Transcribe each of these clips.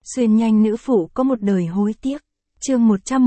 Xuyên nhanh nữ phụ có một đời hối tiếc. Chương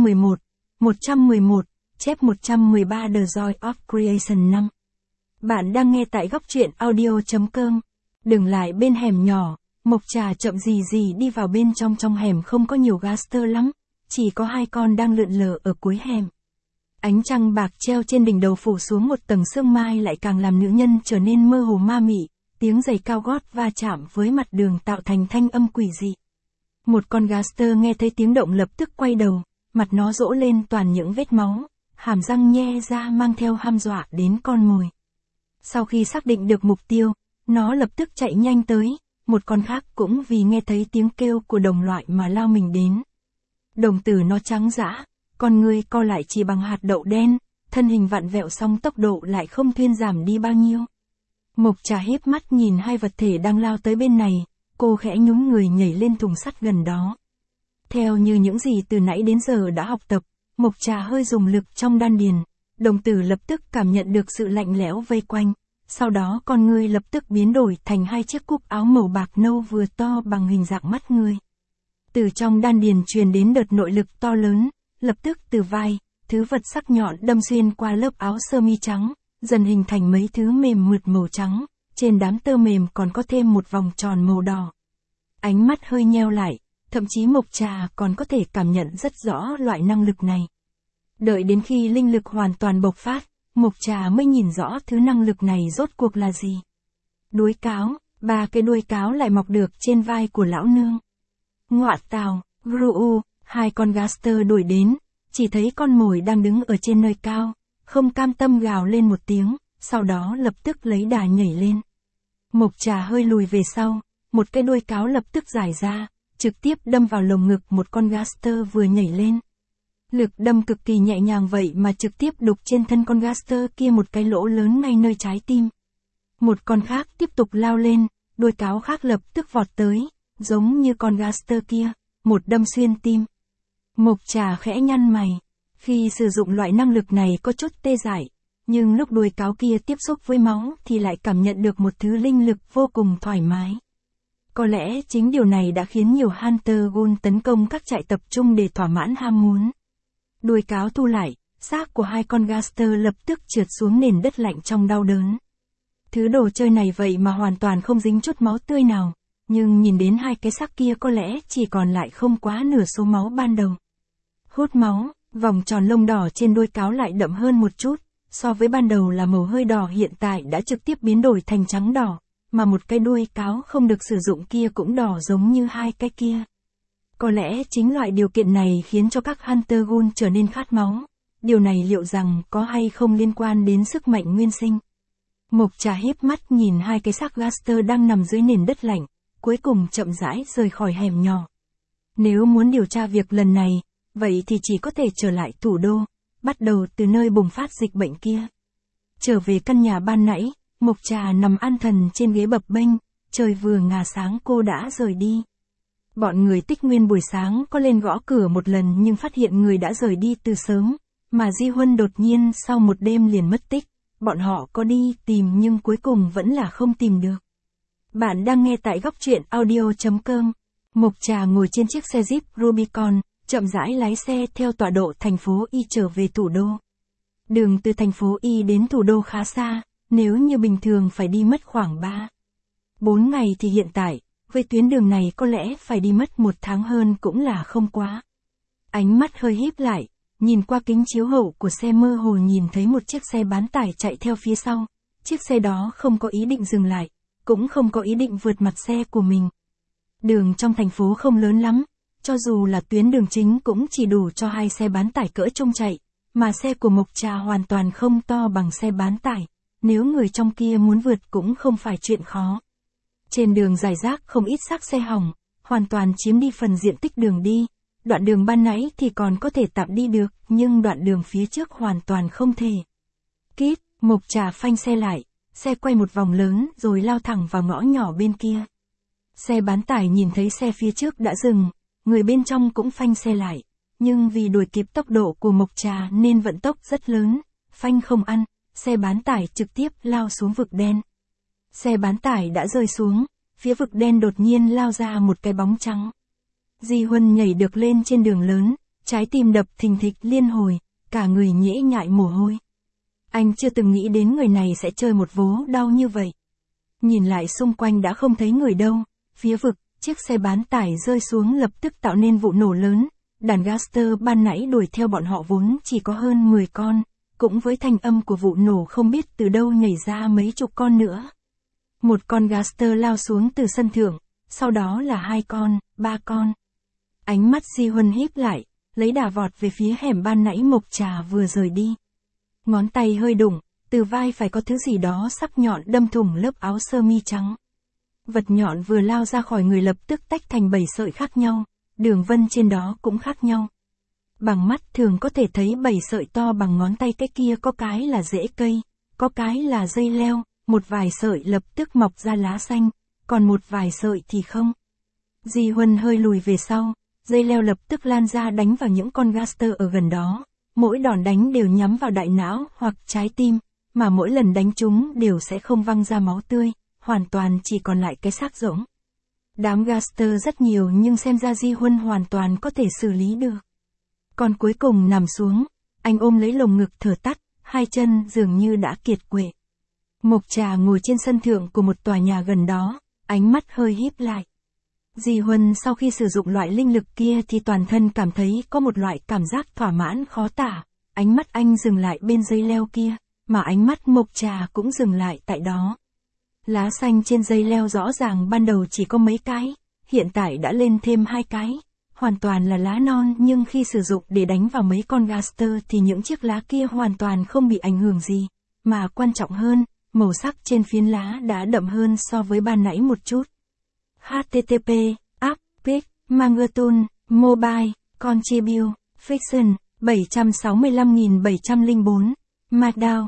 111, chép 113 The Joy of Creation 5. Bạn đang nghe tại góc truyện audio.com. Đừng lại bên hẻm nhỏ, Mộc Trà chậm gì đi vào bên trong hẻm không có nhiều gaster lắm, chỉ có 2 con đang lượn lờ ở cuối hẻm. Ánh trăng bạc treo trên đỉnh đầu phủ xuống một tầng sương mai lại càng làm nữ nhân trở nên mơ hồ ma mị, tiếng giày cao gót va chạm với mặt đường tạo thành thanh âm quỷ dị. Một con gaster nghe thấy tiếng động lập tức quay đầu, mặt nó rỗ lên toàn những vết máu, hàm răng nhe ra mang theo hăm dọa đến con mồi. Sau khi xác định được mục tiêu, nó lập tức chạy nhanh tới, một con khác cũng vì nghe thấy tiếng kêu của đồng loại mà lao mình đến. Đồng tử nó trắng dã, con người co lại chỉ bằng hạt đậu đen, thân hình vặn vẹo song tốc độ lại không thuyên giảm đi bao nhiêu. Mộc Trà híp mắt nhìn hai vật thể đang lao tới bên này, cô khẽ nhún người nhảy lên thùng sắt gần đó. Theo như những gì từ nãy đến giờ đã học tập, Mộc Trà hơi dùng lực trong đan điền, đồng tử lập tức cảm nhận được sự lạnh lẽo vây quanh, sau đó con người lập tức biến đổi thành 2 chiếc cúc áo màu bạc nâu vừa to bằng hình dạng mắt người. Từ trong đan điền truyền đến đợt nội lực to lớn, lập tức từ vai, thứ vật sắc nhọn đâm xuyên qua lớp áo sơ mi trắng, dần hình thành mấy thứ mềm mượt màu trắng, trên đám tơ mềm còn có thêm một vòng tròn màu đỏ. Ánh mắt hơi nheo lại, thậm chí Mộc Trà còn có thể cảm nhận rất rõ loại năng lực này. Đợi đến khi linh lực hoàn toàn bộc phát, Mộc Trà mới nhìn rõ thứ năng lực này rốt cuộc là gì. Đuôi cáo, 3 cái đuôi cáo lại mọc được trên vai của lão nương. Ngọa tào, Gru, 2 con gaster đuổi đến, chỉ thấy con mồi đang đứng ở trên nơi cao, không cam tâm gào lên một tiếng, sau đó lập tức lấy đà nhảy lên. Mộc Trà hơi lùi về sau, một cái đuôi cáo lập tức giải ra, trực tiếp đâm vào lồng ngực một con gaster vừa nhảy lên. Lực đâm cực kỳ nhẹ nhàng vậy mà trực tiếp đục trên thân con gaster kia một cái lỗ lớn ngay nơi trái tim. Một con khác tiếp tục lao lên, đuôi cáo khác lập tức vọt tới, giống như con gaster kia, một đâm xuyên tim. Mộc Trà khẽ nhăn mày, khi sử dụng loại năng lực này có chút tê dại, nhưng lúc đuôi cáo kia tiếp xúc với máu thì lại cảm nhận được một thứ linh lực vô cùng thoải mái. Có lẽ chính điều này đã khiến nhiều Hunter Gun tấn công các trại tập trung để thỏa mãn ham muốn. Đuôi cáo thu lại, xác của 2 con gaster lập tức trượt xuống nền đất lạnh trong đau đớn. Thứ đồ chơi này vậy mà hoàn toàn không dính chút máu tươi nào, nhưng nhìn đến 2 cái xác kia có lẽ chỉ còn lại không quá nửa số máu ban đầu. Hút máu, vòng tròn lông đỏ trên đuôi cáo lại đậm hơn một chút, so với ban đầu là màu hơi đỏ hiện tại đã trực tiếp biến đổi thành trắng đỏ, mà một cái đuôi cáo không được sử dụng kia cũng đỏ giống như 2 cái kia. Có lẽ chính loại điều kiện này khiến cho các Hunter Gun trở nên khát máu. Điều này liệu rằng có hay không liên quan đến sức mạnh nguyên sinh. Mộc Trà híp mắt nhìn 2 cái xác gaster đang nằm dưới nền đất lạnh, cuối cùng chậm rãi rời khỏi hẻm nhỏ. Nếu muốn điều tra việc lần này, vậy thì chỉ có thể trở lại thủ đô, bắt đầu từ nơi bùng phát dịch bệnh kia. Trở về căn nhà ban nãy, Mộc Trà nằm an thần trên ghế bập bênh, trời vừa ngả sáng cô đã rời đi. Bọn người Tích Nguyên buổi sáng có lên gõ cửa một lần nhưng phát hiện người đã rời đi từ sớm, mà Di Huân đột nhiên sau một đêm liền mất tích, bọn họ có đi tìm nhưng cuối cùng vẫn là không tìm được. Bạn đang nghe tại góc truyện audio.com. Mộc Trà ngồi trên chiếc xe Jeep Rubicon, chậm rãi lái xe theo tọa độ thành phố Y trở về thủ đô. Đường từ thành phố Y đến thủ đô khá xa, nếu như bình thường phải đi mất khoảng 3-4 ngày thì hiện tại, với tuyến đường này có lẽ phải đi mất 1 tháng hơn cũng là không quá. Ánh mắt hơi híp lại, nhìn qua kính chiếu hậu của xe mơ hồ nhìn thấy một chiếc xe bán tải chạy theo phía sau. Chiếc xe đó không có ý định dừng lại, cũng không có ý định vượt mặt xe của mình. Đường trong thành phố không lớn lắm, cho dù là tuyến đường chính cũng chỉ đủ cho 2 xe bán tải cỡ trung chạy, mà xe của Mộc Trà hoàn toàn không to bằng xe bán tải, nếu người trong kia muốn vượt cũng không phải chuyện khó. Trên đường rải rác không ít xác xe hỏng, hoàn toàn chiếm đi phần diện tích đường đi. Đoạn đường ban nãy thì còn có thể tạm đi được, nhưng đoạn đường phía trước hoàn toàn không thể. Kít, Mộc Trà phanh xe lại, xe quay một vòng lớn rồi lao thẳng vào ngõ nhỏ bên kia. Xe bán tải nhìn thấy xe phía trước đã dừng, người bên trong cũng phanh xe lại, nhưng vì đuổi kịp tốc độ của Mộc Trà nên vận tốc rất lớn, phanh không ăn, xe bán tải trực tiếp lao xuống vực đen. Xe bán tải đã rơi xuống, phía vực đen đột nhiên lao ra một cái bóng trắng. Di Huân nhảy được lên trên đường lớn, trái tim đập thình thịch liên hồi, cả người nhễ nhại mồ hôi. Anh chưa từng nghĩ đến người này sẽ chơi một vố đau như vậy. Nhìn lại xung quanh đã không thấy người đâu, phía vực, chiếc xe bán tải rơi xuống lập tức tạo nên vụ nổ lớn. Đàn Gaster ban nãy đuổi theo bọn họ vốn chỉ có hơn 10 con, cũng với thanh âm của vụ nổ không biết từ đâu nhảy ra mấy chục con nữa. Một con Gaster lao xuống từ sân thượng, sau đó là 2 con, 3 con. Ánh mắt Di Huân híp lại, lấy đà vọt về phía hẻm ban nãy Mộc Trà vừa rời đi. Ngón tay hơi đụng, từ vai phải có thứ gì đó sắc nhọn đâm thủng lớp áo sơ mi trắng. Vật nhọn vừa lao ra khỏi người lập tức tách thành 7 sợi khác nhau, đường vân trên đó cũng khác nhau. Bằng mắt thường có thể thấy 7 sợi to bằng ngón tay, cái kia có cái là rễ cây, có cái là dây leo, một vài sợi lập tức mọc ra lá xanh, còn một vài sợi thì không. Di Huân hơi lùi về sau, dây leo lập tức lan ra đánh vào những con Gaster ở gần đó. Mỗi đòn đánh đều nhắm vào đại não hoặc trái tim, mà mỗi lần đánh chúng đều sẽ không văng ra máu tươi, hoàn toàn chỉ còn lại cái xác rỗng. Đám Gaster rất nhiều nhưng xem ra Di Huân hoàn toàn có thể xử lý được. Con cuối cùng nằm xuống, anh ôm lấy lồng ngực thở tắt, hai chân dường như đã kiệt quệ. Mộc Trà ngồi trên sân thượng của một tòa nhà gần đó, ánh mắt hơi híp lại. Di Huân sau khi sử dụng loại linh lực kia thì toàn thân cảm thấy có một loại cảm giác thỏa mãn khó tả. Ánh mắt anh dừng lại bên dây leo kia, mà ánh mắt Mộc Trà cũng dừng lại tại đó. Lá xanh trên dây leo rõ ràng ban đầu chỉ có mấy cái, hiện tại đã lên thêm 2 cái. Hoàn toàn là lá non nhưng khi sử dụng để đánh vào mấy con Gaster thì những chiếc lá kia hoàn toàn không bị ảnh hưởng gì. Mà quan trọng hơn, màu sắc trên phiến lá đã đậm hơn so với ban nãy một chút. HTTP, App, Pic, Mangertool, Mobile, Contribute, Fiction, 765.704, Markdown,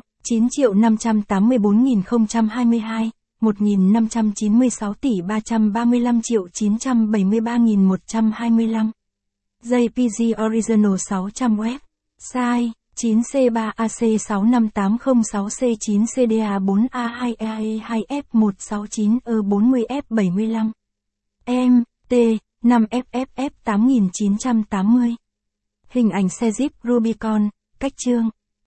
9.584.022, 1.596 tỷ 335.973.125. JPG Original 600 web. Size 9C3AC65806C9CDA4A2E2F169E40F75. MT 5FFF 8980. Hình ảnh xe Jeep Rubicon, cách chương.